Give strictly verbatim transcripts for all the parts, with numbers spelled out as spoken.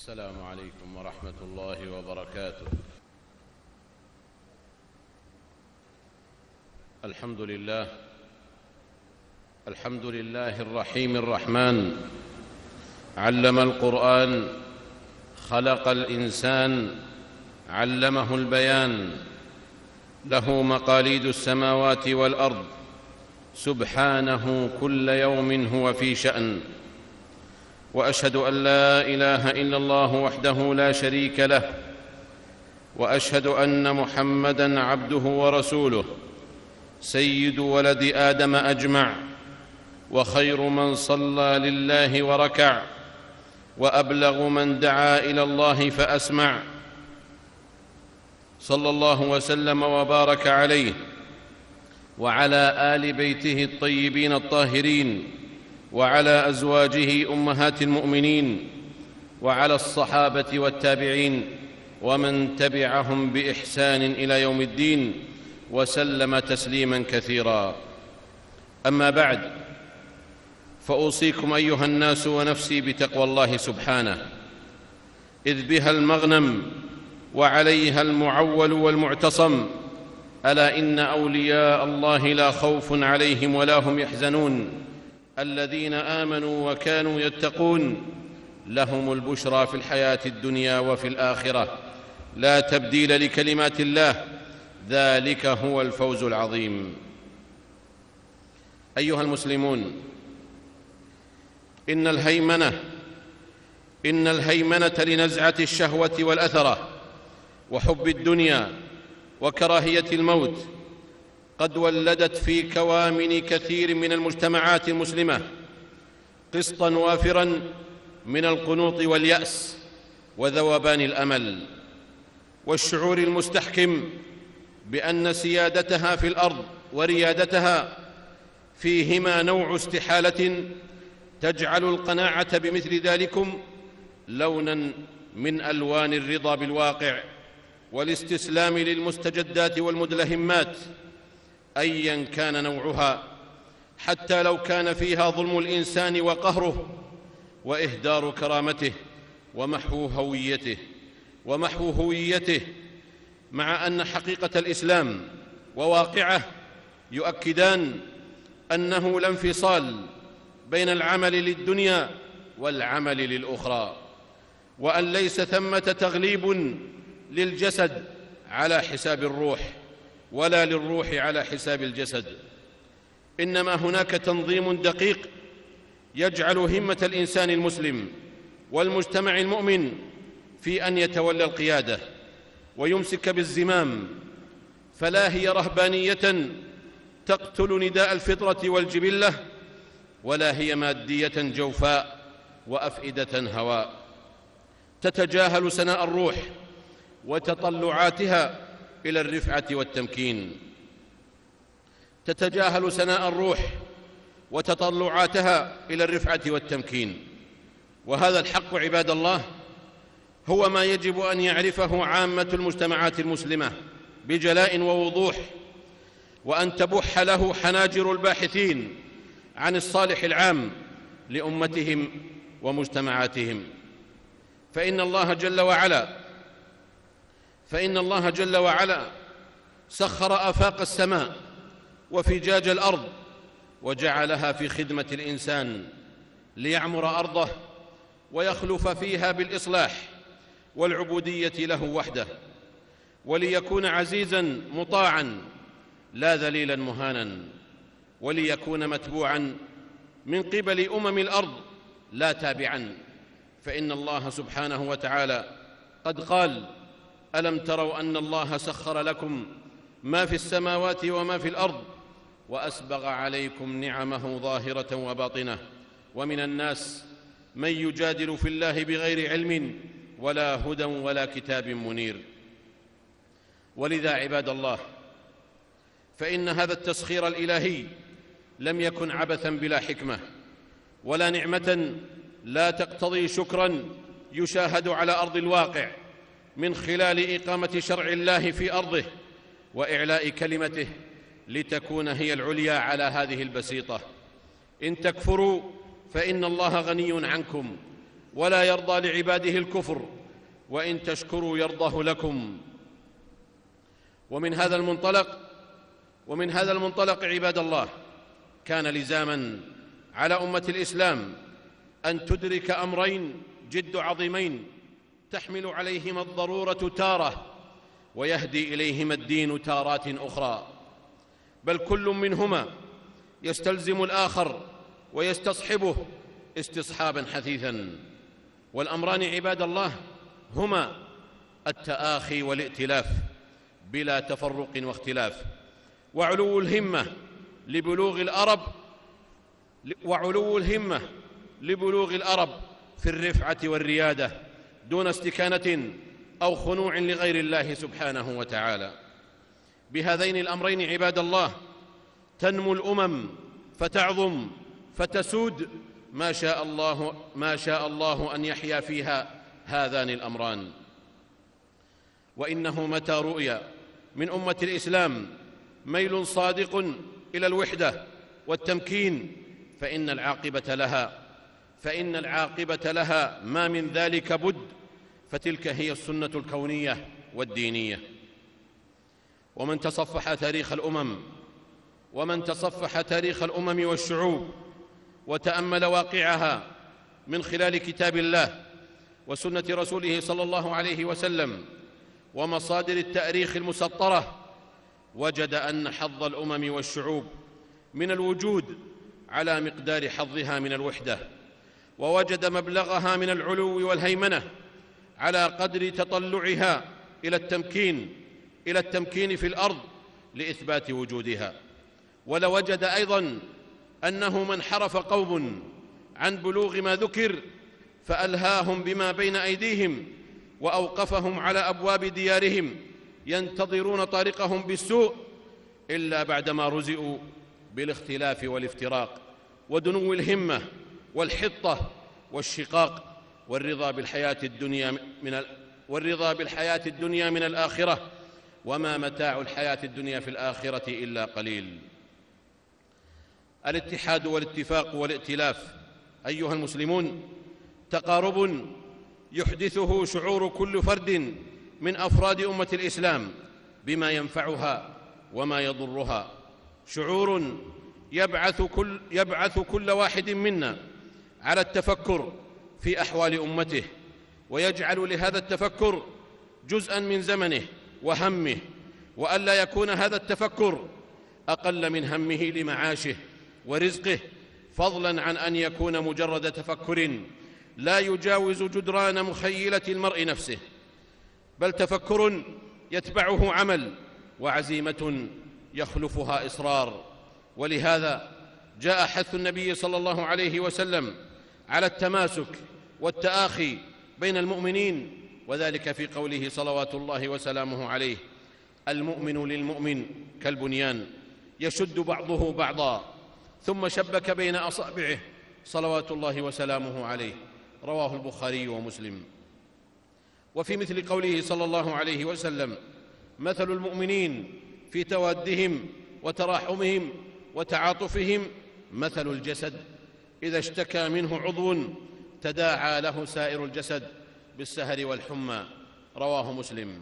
السلام عليكم ورحمة الله وبركاته. الحمد لله الحمد لله الرحيم الرحمن، علم القرآن، خلق الإنسان، علمه البيان، له مقاليد السماوات والأرض، سبحانه كل يوم هو في شأن. وأشهد أن لا إله إلا الله وحده لا شريك له، وأشهد أن محمدًا عبده ورسوله، سيد ولد آدم أجمع، وخير من صلى لله وركع، وأبلغ من دعا إلى الله فأسمع، صلى الله وسلم وبارك عليه وعلى آل بيته الطيبين الطاهرين، وعلى أزواجه أمهات المؤمنين، وعلى الصحابة والتابعين ومن تبعهم بإحسان إلى يوم الدين، وسلم تسليماً كثيراً. أما بعد، فأوصيكم أيها الناس ونفسي بتقوى الله سبحانه، إذ بها المغنم وعليها المعول والمعتصم. ألا إن أولياء الله لا خوف عليهم ولا هم يحزنون، الذين آمنوا وكانوا يتقون، لهم البشرى في الحياة الدنيا وفي الآخرة، لا تبديل لكلمات الله، ذلك هو الفوز العظيم. أيها المسلمون، إن الهيمنة إن الهيمنة لنزعة الشهوة والأثرة وحب الدنيا وكراهية الموت قد ولدت في كوامن كثير من المجتمعات المسلمة قسطاً وافراً من القنوط واليأس وذوبان الأمل، والشعور المستحكم بأن سيادتها في الأرض وريادتها فيهما نوع استحالة تجعل القناعة بمثل ذلكم لوناً من ألوان الرضا بالواقع والاستسلام للمستجدات والمدلهمات أياً كان نوعها، حتى لو كان فيها ظلم الإنسان وقهره وإهدار كرامته ومحو هويته ومحو هويته مع أن حقيقة الإسلام وواقعه يؤكدان أنه لا انفصال بين العمل للدنيا والعمل للأخرى، وأن ليس ثمة تغليب للجسد على حساب الروح ولا للروح على حساب الجسد، إنما هناك تنظيم دقيق يجعل همة الإنسان المسلم والمجتمع المؤمن في أن يتولى القيادة ويمسك بالزمام، فلا هي رهبانية تقتل نداء الفطرة والجبلة، ولا هي مادية جوفاء وأفئدة هواء تتجاهل سناء الروح وتطلعاتها إلى الرفعة والتمكين، تتجاهل سناء الروح وتطلعاتها إلى الرفعة والتمكين. وهذا الحق عباد الله هو ما يجب أن يعرفه عامة المجتمعات المسلمة بجلاء ووضوح، وأن تبح له حناجر الباحثين عن الصالح العام لأمتهم ومجتمعاتهم. فإن الله جل وعلا فإن الله جل وعلا سخر آفاق السماء وفجاج الأرض وجعلها في خدمة الإنسان ليعمر أرضه ويخلف فيها بالإصلاح والعبودية له وحده، وليكون عزيزاً مطاعاً لا ذليلاً مهاناً، وليكون متبوعاً من قبل أمم الأرض لا تابعاً. فإن الله سبحانه وتعالى قد قال: ألم تروا أن الله سخر لكم ما في السماوات وما في الأرض وأسبغ عليكم نعمه ظاهرة وباطنة ومن الناس من يجادل في الله بغير علم ولا هدى ولا كتاب منير. ولذا عباد الله، فإن هذا التسخير الإلهي لم يكن عبثاً بلا حكمة، ولا نعمة لا تقتضي شكراً يشاهد على أرض الواقع من خلال إقامة شرع الله في أرضه وإعلاء كلمته لتكون هي العليا على هذه البسيطة. إن تكفروا فإن الله غني عنكم ولا يرضى لعباده الكفر، وإن تشكروا يرضه لكم. ومن هذا المنطلق ومن هذا المنطلق عباد الله، كان لزاما على أمة الإسلام أن تدرك أمرين جد عظيمين تحمل عليهما الضرورة تارة ويهدي إليهما الدين تارات أخرى، بل كل منهما يستلزم الآخر ويستصحبه استصحابا حثيثا. والأمران عباد الله هما التآخي والائتلاف بلا تفرق واختلاف، وعلو الهمة لبلوغ الأرب وعلو الهمة لبلوغ الأرب في الرفعة والريادة دون استكانة أو خنوع لغير الله سبحانه وتعالى. بهذين الأمرين عباد الله تنمو الأمم فتعظم فتسود ما شاء الله ما شاء الله أن يحيا فيها هذان الأمران. وإنه متى رؤي من أمة الإسلام ميل صادق إلى الوحدة والتمكين فإن العاقبة لها فإن العاقبة لها ما من ذلك بد، فتلك هي السنة الكونية والدينية. ومن تصفح تاريخ الأمم ومن تصفح تاريخ الأمم والشعوب وتأمل واقعها من خلال كتاب الله وسنة رسوله صلى الله عليه وسلم ومصادر التاريخ المسطرة، وجد أن حظ الأمم والشعوب من الوجود على مقدار حظها من الوحدة، ووجد مبلغها من العلو والهيمنة على قدر تطلعها إلى التمكين إلى التمكين في الأرض لإثبات وجودها. ولوجد أيضاً أنه من حرف قوم عن بلوغ ما ذكر فألهاهم بما بين أيديهم وأوقفهم على أبواب ديارهم ينتظرون طارقهم بالسوء إلا بعدما رزئوا بالاختلاف والافتراق ودنو الهمة والحطة والشقاق والرضا بالحياة الدنيا من ال... والرضا بالحياة الدنيا من الآخرة، وما متاع الحياة الدنيا في الآخرة إلا قليل. الاتحاد والاتفاق والائتلاف أيها المسلمون تقارب يحدثه شعور كل فرد من أفراد أمة الإسلام بما ينفعها وما يضرها، شعور يبعث كل, يبعث كل واحد منا على التفكر في أحوال أمته، ويجعل لهذا التفكر جزءاً من زمنه وهمه، وألا يكون هذا التفكر أقل من همه لمعاشه ورزقه، فضلاً عن أن يكون مجرد تفكر لا يجاوز جدران مخيلة المرء نفسه، بل تفكر يتبعه عمل وعزيمة يخلفها إصرار. ولهذا جاء حث النبي صلى الله عليه وسلم على التماسك والتآخي بين المؤمنين، وذلك في قوله صلوات الله وسلامه عليه: المؤمن للمؤمن كالبنيان يشد بعضه بعضا، ثم شبك بين أصابعه صلوات الله وسلامه عليه، رواه البخاري ومسلم. وفي مثل قوله صلى الله عليه وسلم: مثل المؤمنين في توادهم وتراحمهم وتعاطفهم مثل الجسد إذا اشتكى منه عضو تداعى له سائر الجسد بالسهر والحمى، رواه مسلم.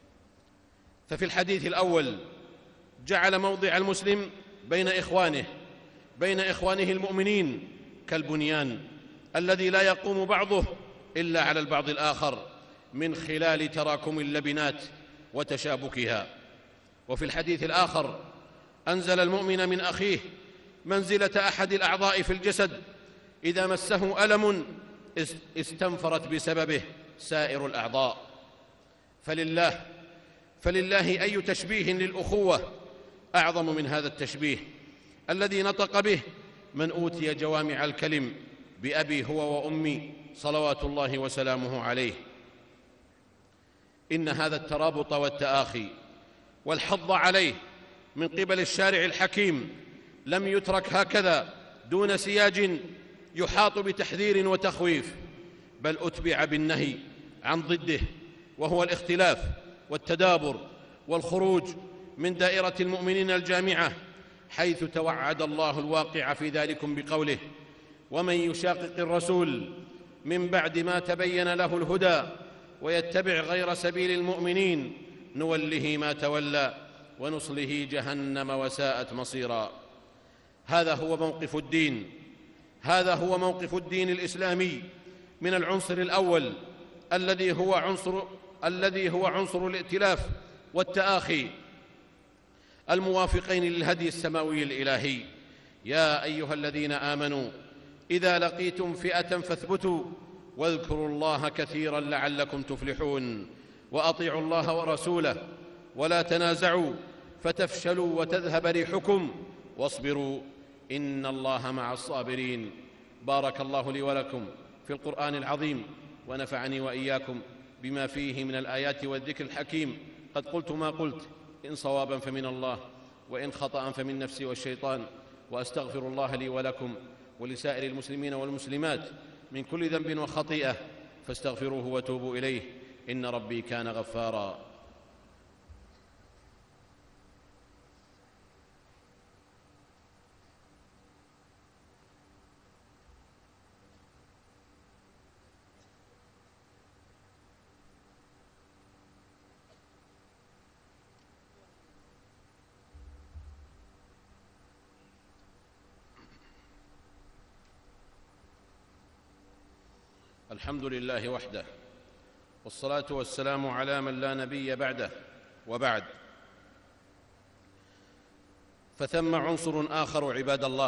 ففي الحديث الأول جعل موضع المسلم بين إخوانه بين إخوانه المؤمنين كالبنيان الذي لا يقوم بعضه إلا على البعض الآخر من خلال تراكم اللبنات وتشابكها. وفي الحديث الآخر أنزل المؤمن من أخيه منزلة أحد الأعضاء في الجسد، إذا مسه ألم استنفرت بسببه سائر الأعضاء. فلله فلله أي تشبيه للأخوة أعظم من هذا التشبيه الذي نطق به من أوتي جوامع الكلم بأبي هو وأمي صلوات الله وسلامه عليه. إن هذا الترابط والتآخي والحض عليه من قبل الشارع الحكيم لم يترك هكذا دون سياج يحاط بتحذير وتخويف، بل أتبع بالنهي عن ضده، وهو الاختلاف والتدابر والخروج من دائرة المؤمنين الجامعة، حيث توعد الله الواقع في ذلكم بقوله: ومن يشاقق الرسول من بعد ما تبين له الهدى ويتبع غير سبيل المؤمنين نوله ما تولى ونصله جهنم وساءت مصيرا. هذا هو موقف الدين، هذا هو موقف الدين الإسلامي من العنصر الأول الذي هو عنصر الذي هو عنصر الائتلاف والتآخي الموافقين للهدي السماوي الإلهي. يا أيها الذين آمنوا إذا لقيتم فئة فاثبتوا واذكروا الله كثيرا لعلكم تفلحون وأطيعوا الله ورسوله ولا تنازعوا فتفشلوا وتذهب ريحكم واصبروا إن الله مع الصابرين. بارك الله لي ولكم في القرآن العظيم ونفعني وإياكم بما فيه من الآيات والذكر الحكيم. قد قلت ما قلت، إن صوابا فمن الله وإن خطأ فمن نفسي والشيطان، وأستغفر الله لي ولكم ولسائر المسلمين والمسلمات من كل ذنب وخطيئة فاستغفروه وتوبوا إليه إن ربي كان غفارا. الحمد لله وحده، والصلاة والسلام على من لا نبي بعده، وبعد، فثم عنصر آخر عباد الله،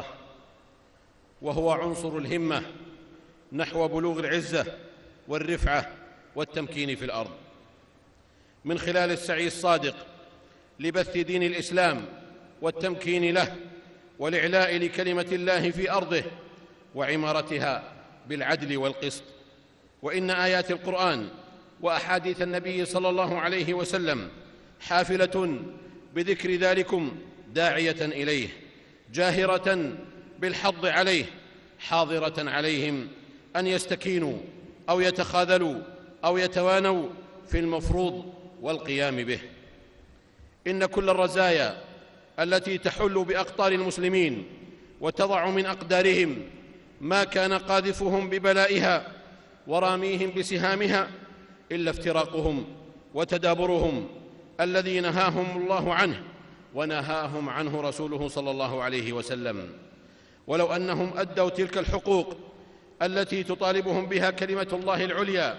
وهو عنصر الهمة نحو بلوغ العزة والرفعة والتمكين في الأرض من خلال السعي الصادق لبث دين الإسلام والتمكين له والإعلاء لكلمة الله في أرضه وعمارتها بالعدل والقسط. وإن آيات القرآن وأحاديث النبي صلى الله عليه وسلم حافلة بذكر ذلكم داعية إليه، جاهرة بالحض عليه، حاضرة عليهم أن يستكينوا أو يتخاذلوا أو يتوانوا في المفروض والقيام به. إن كل الرزايا التي تحل بأقطار المسلمين وتضع من أقدارهم ما كان قاذفهم ببلائها وراميهم بسهامها إلا افتراقهم وتدابرهم الذي نهاهم الله عنه ونهاهم عنه رسوله صلى الله عليه وسلم. ولو أنهم أدوا تلك الحقوق التي تطالبهم بها كلمة الله العليا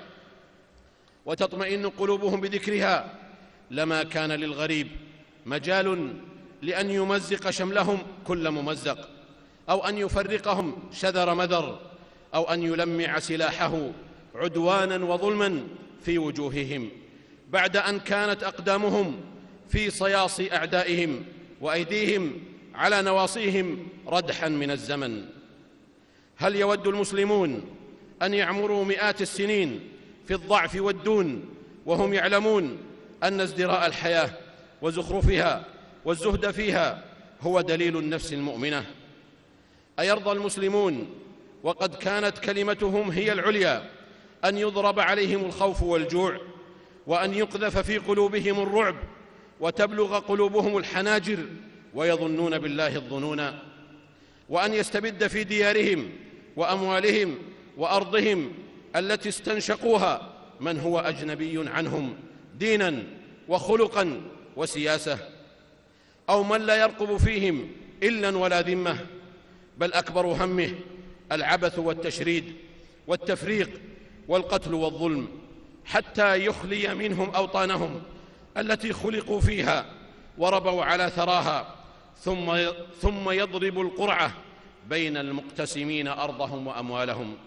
وتطمئن قلوبهم بذكرها لما كان للغريب مجال لأن يمزق شملهم كل ممزق، أو أن يفرقهم شذر مذر، أو أن يلمع سلاحه عدوانا وظلما في وجوههم بعد أن كانت أقدامهم في صياصي أعدائهم وأيديهم على نواصيهم ردحا من الزمن. هل يود المسلمون أن يعمروا مئات السنين في الضعف والدون وهم يعلمون أن ازدراء الحياة وزخرفها والزهد فيها هو دليل النفس المؤمنة؟ أيرضى المسلمون وقد كانت كلمتهم هي العليا أن يضرب عليهم الخوف والجوع، وأن يقذف في قلوبهم الرعب، وتبلغ قلوبهم الحناجر ويظنون بالله الظنون، وأن يستبد في ديارهم وأموالهم وأرضهم التي استنشقوها من هو أجنبي عنهم دينا وخلقا وسياسة، أو من لا يرقب فيهم إلا ولا ذمة، بل أكبر همه العبث والتشريد والتفريق والقتل والظلم، حتى يخلي منهم أوطانهم التي خلقوا فيها وربوا على ثراها، ثم ثم يضرب القرعة بين المقتسمين أرضهم وأموالهم.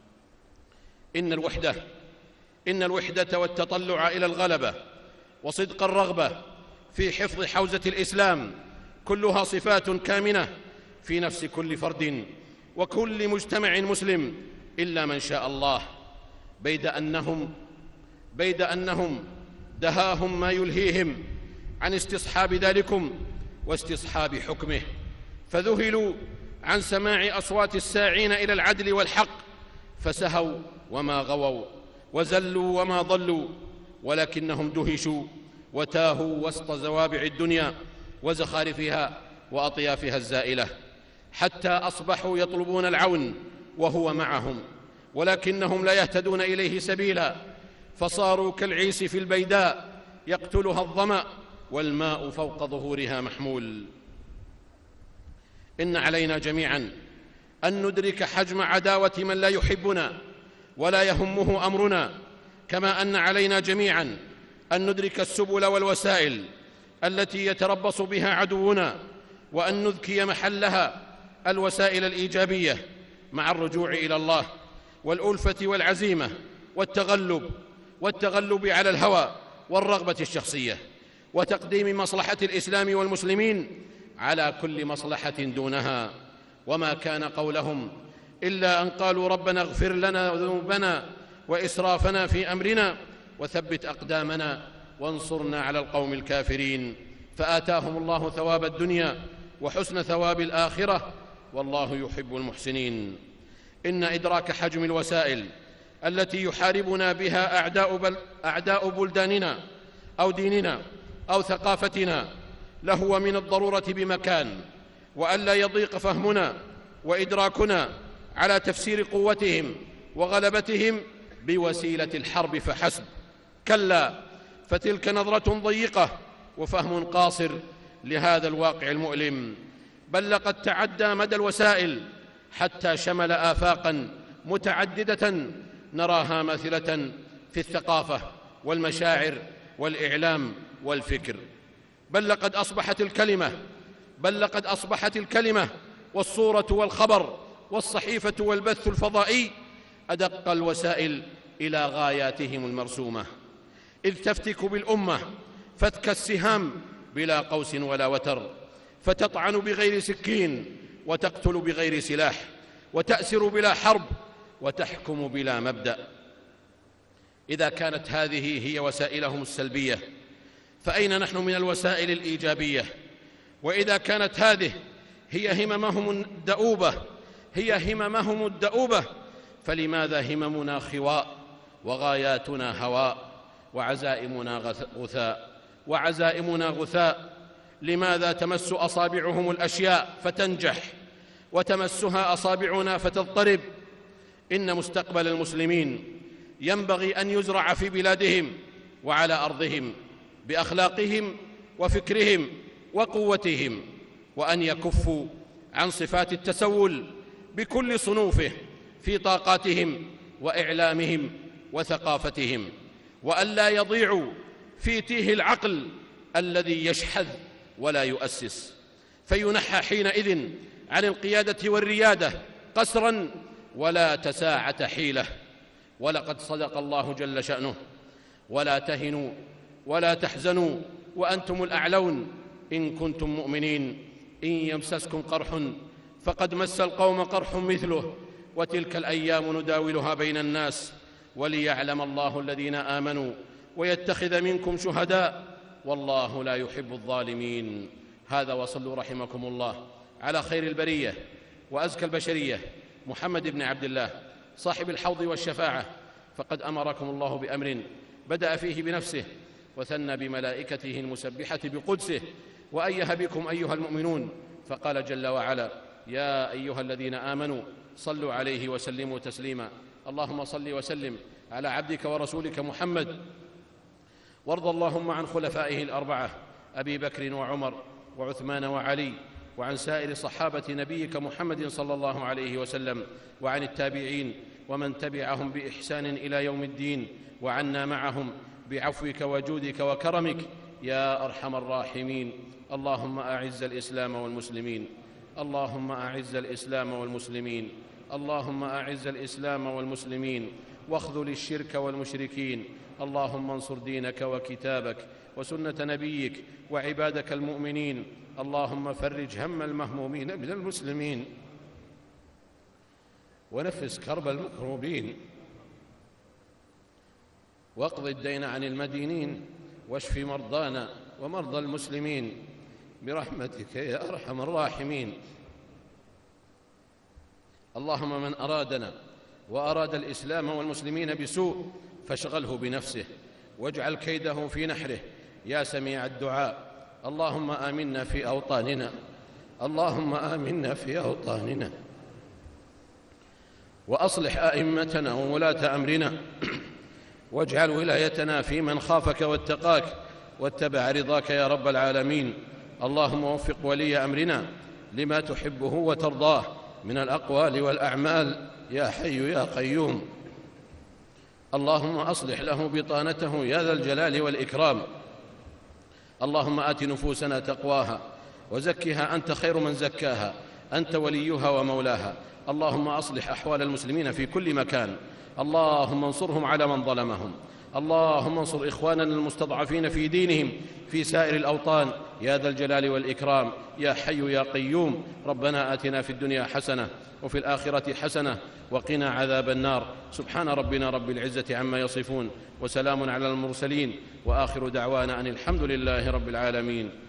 إن الوحدة إن الوحدة والتطلع إلى الغلبة وصدق الرغبة في حفظ حوزة الإسلام كلها صفات كامنة في نفس كل فرد وكل مجتمع مسلم إلا من شاء الله، بيد أنهم بيد أنهم دهاهم ما يلهيهم عن استصحاب ذلكم واستصحاب حكمه، فذهلوا عن سماع أصوات الساعين إلى العدل والحق، فسهوا وما غووا وزلوا وما ضلوا، ولكنهم دهشوا وتاهوا وسط زوابع الدنيا وزخارفها وأطيافها الزائلة، حتى أصبحوا يطلبون العون وهو معهم، ولكنهم لا يهتدون إليه سبيلا، فصاروا كالعيس في البيداء يقتلها الظمأ والماء فوق ظهورها محمول. إن علينا جميعا أن ندرك حجم عداوة من لا يحبنا ولا يهمه أمرنا، كما أن علينا جميعا أن ندرك السبل والوسائل التي يتربص بها عدونا، وأن نذكي محلها الوسائل الإيجابية مع الرجوع إلى الله والألفة والعزيمة والتغلب والتغلب على الهوى والرغبة الشخصية، وتقديم مصلحة الإسلام والمسلمين على كل مصلحة دونها. وما كان قولهم إلا أن قالوا ربنا اغفر لنا ذنوبنا وإسرافنا في أمرنا وثبت أقدامنا وانصرنا على القوم الكافرين، فآتاهم الله ثواب الدنيا وحسن ثواب الآخرة، والله يحب المحسنين. إن إدراك حجم الوسائل التي يحاربنا بها أعداء, بل أعداء بلداننا أو ديننا أو ثقافتنا لهو من الضرورة بمكان، وألا يضيق فهمنا وإدراكنا على تفسير قوتهم وغلبتهم بوسيلة الحرب فحسب. كلا، فتلك نظرة ضيقة وفهم قاصر لهذا الواقع المؤلم، بل لقد تعدى مدى الوسائل حتى شمل آفاقا متعددة نراها ماثلة في الثقافة والمشاعر والإعلام والفكر. بل لقد أصبحت الكلمة بل لقد أصبحت الكلمة والصورة والخبر والصحيفة والبث الفضائي أدق الوسائل إلى غاياتهم المرسومة، إذ تفتك بالأمة فتك السهام بلا قوس ولا وتر، فتطعن بغير سكين وتقتل بغير سلاح، وتأسر بلا حرب وتحكم بلا مبدأ. إذا كانت هذه هي وسائلهم السلبية، فأين نحن من الوسائل الإيجابية؟ وإذا كانت هذه هي هممهم الدؤوبة هي هممهم الدؤوبة فلماذا هممنا خواء وغاياتنا هواء وعزائمنا غثاء وعزائمنا غثاء؟ لماذا تمس أصابعهم الأشياء فتنجح وتمسها أصابعنا فتضطرب؟ إن مستقبل المسلمين ينبغي أن يزرع في بلادهم وعلى أرضهم بأخلاقهم وفكرهم وقوتهم، وأن يكفوا عن صفات التسول بكل صنوفه في طاقاتهم وإعلامهم وثقافتهم، وألا يضيعوا في تيه العقل الذي يشحذ ولا يؤسس، فينحى حينئذ عن القيادة والريادة قسرا ولا تساعة حيلة. ولقد صدق الله جل شأنه: ولا تهنوا ولا تحزنوا وأنتم الأعلون إن كنتم مؤمنين، إن يمسسكم قرح فقد مس القوم قرح مثله، وتلك الأيام نداولها بين الناس، وليعلم الله الذين آمنوا ويتخذ منكم شهداء، والله لا يحب الظالمين. هذا، وصلوا رحمكم الله على خير البرية وأزكى البشرية محمد بن عبد الله صاحب الحوض والشفاعة، فقد أمركم الله بأمر بدأ فيه بنفسه وثنى بملائكته المسبحة بقدسه، وأيه بكم أيها المؤمنون، فقال جل وعلا: يا أيها الذين آمنوا صلوا عليه وسلموا تسليما. اللهم صل وسلم على عبدك ورسولك محمد، وارض اللهم عن خلفائه الأربعة أبي بكر وعمر وعثمان وعلي، وعن سائر صحابة نبيك محمد صلى الله عليه وسلم، وعن التابعين ومن تبعهم بإحسان إلى يوم الدين، وعنا معهم بعفوك وجودك وكرمك يا أرحم الراحمين. اللهم أعز الإسلام والمسلمين اللهم أعز الإسلام والمسلمين اللهم أعز الإسلام والمسلمين واخذل الشرك والمشركين. اللهم انصر دينك وكتابك وسنة نبيك وعبادك المؤمنين. اللهم فرج هم المهمومين من المسلمين ونفس كرب المكروبين، واقض الدين عن المدينين، واشف مرضانا ومرضى المسلمين برحمتك يا أرحم الراحمين. اللهم من أرادنا وأراد الإسلام والمسلمين بسوء فاشغله بنفسه واجعل كيده في نحره يا سميع الدعاء. اللهم آمنا في أوطاننا اللهم آمنا في أوطاننا وأصلح أئمتنا وولاة أمرنا، واجعل ولايتنا في من خافك واتقاك واتبع رضاك يا رب العالمين. اللهم وفق ولي أمرنا لما تحبه وترضاه من الأقوال والأعمال يا حي يا قيوم. اللهم أصلح له بطانته يا ذا الجلال والإكرام. اللهم آت نفوسنا تقواها وزكها أنت خير من زكاها، أنت وليها ومولاها. اللهم أصلح أحوال المسلمين في كل مكان، اللهم انصرهم على من ظلمهم، اللهم انصر إخواننا المستضعفين في دينهم في سائر الأوطان يا ذا الجلال والإكرام يا حي يا قيوم. ربنا آتنا في الدنيا حسنة وفي الآخرة حسنة وقنا عذاب النار. سبحان ربنا رب العزة عما يصفون، وسلام على المرسلين، وآخر دعوانا أن الحمد لله رب العالمين.